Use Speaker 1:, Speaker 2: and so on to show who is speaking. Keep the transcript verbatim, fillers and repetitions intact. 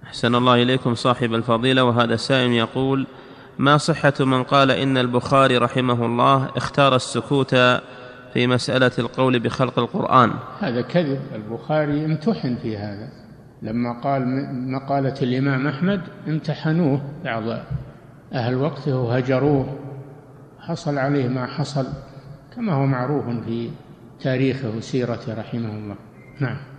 Speaker 1: أحسن الله إليكم صاحب الفضيلة. وهذا سائل يقول: ما صحة من قال إن البخاري رحمه الله اختار السكوت في مسألة القول بخلق القرآن؟
Speaker 2: هذا كذب. البخاري امتحن في هذا، لما قال مقالة الإمام أحمد امتحنوه بعض أهل وقته وهجروه، حصل عليه ما حصل كما هو معروف في تاريخه وسيرته رحمه الله. نعم.